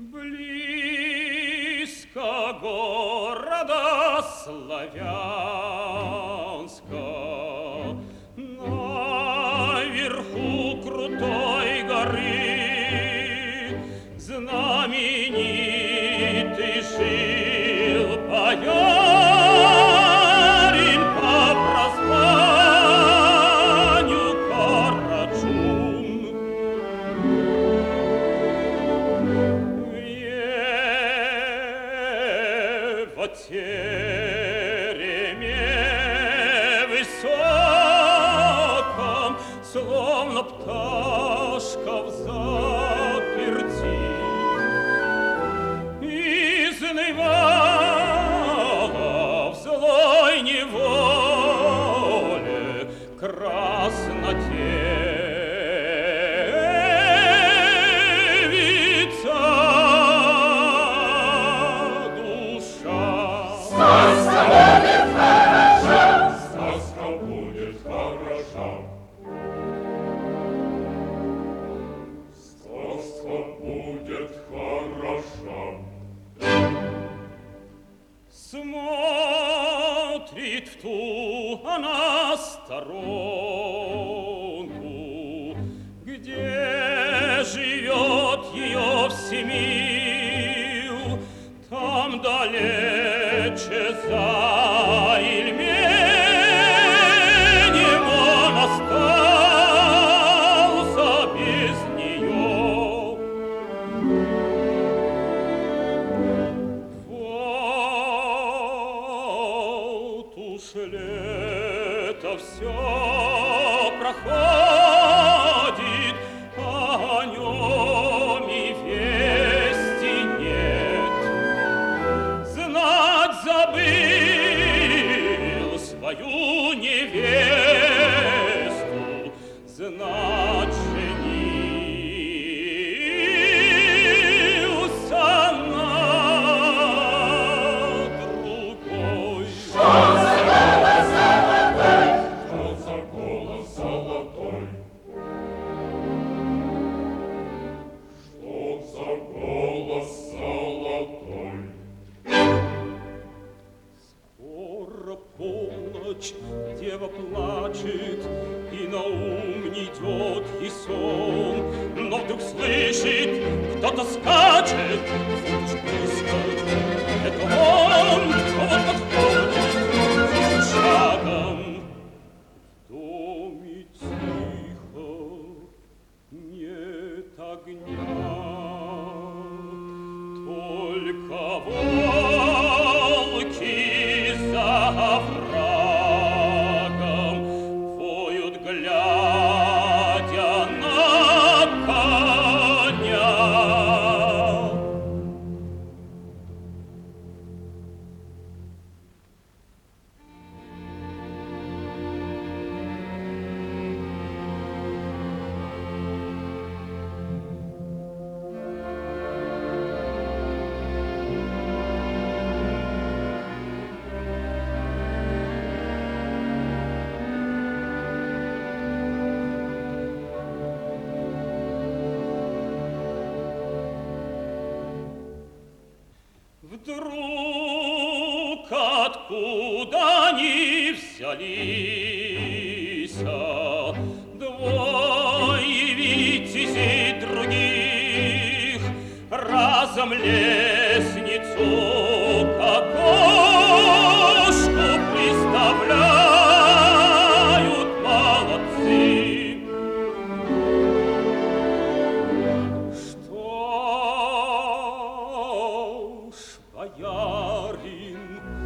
Близко города Славянска, наверху крутой горы, знаменитый жил боярин по прозванию Карачун. В тереме высоком, словно пташка в заперти, изнывала в злой неволе краснодевица душа. Сказка будет хороша, сказка будет хороша. Сказка будет хороша. Смотрит в ту она сторонку, где живет ее всемил, там далече за Ильменем он остался без нее. Вот уж лето все проходит, а о нем и вести нет. Знать забыл свою невесту, знать женился на другой. Что за голос золотой? Что за голос золотой? Что за голос золотой? Скоро полночь, дева плачет, и на ум не идет и сон, но вдруг слышит, кто-то скачет, вот уж близко, это он, вот подходит шагом. В доме тихо, нет огня, только волки за оврагом воют, глядя на коня. Вдруг откуда ни взялись двое витязей других, разом лестницу к окошку приставляют молодцы. Боярин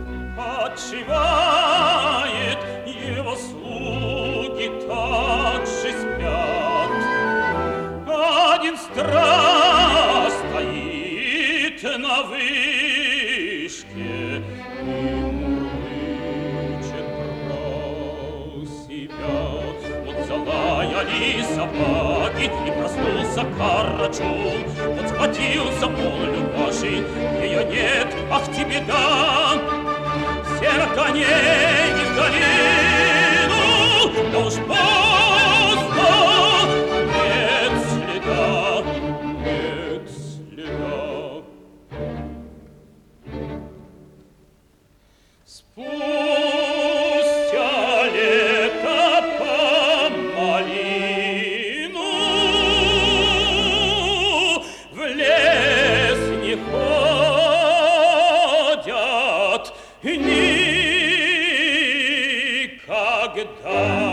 отчевает, его слуги также спят. Один страж стоит на вышке и мурлычет про себя. Вот залаяли собаки, и проснулся Карачун. Вот схватился пол Любаши, ее нет, ах ты беда! Всех коней в долину, да уж поздно, нет следа, нет следа. никогда.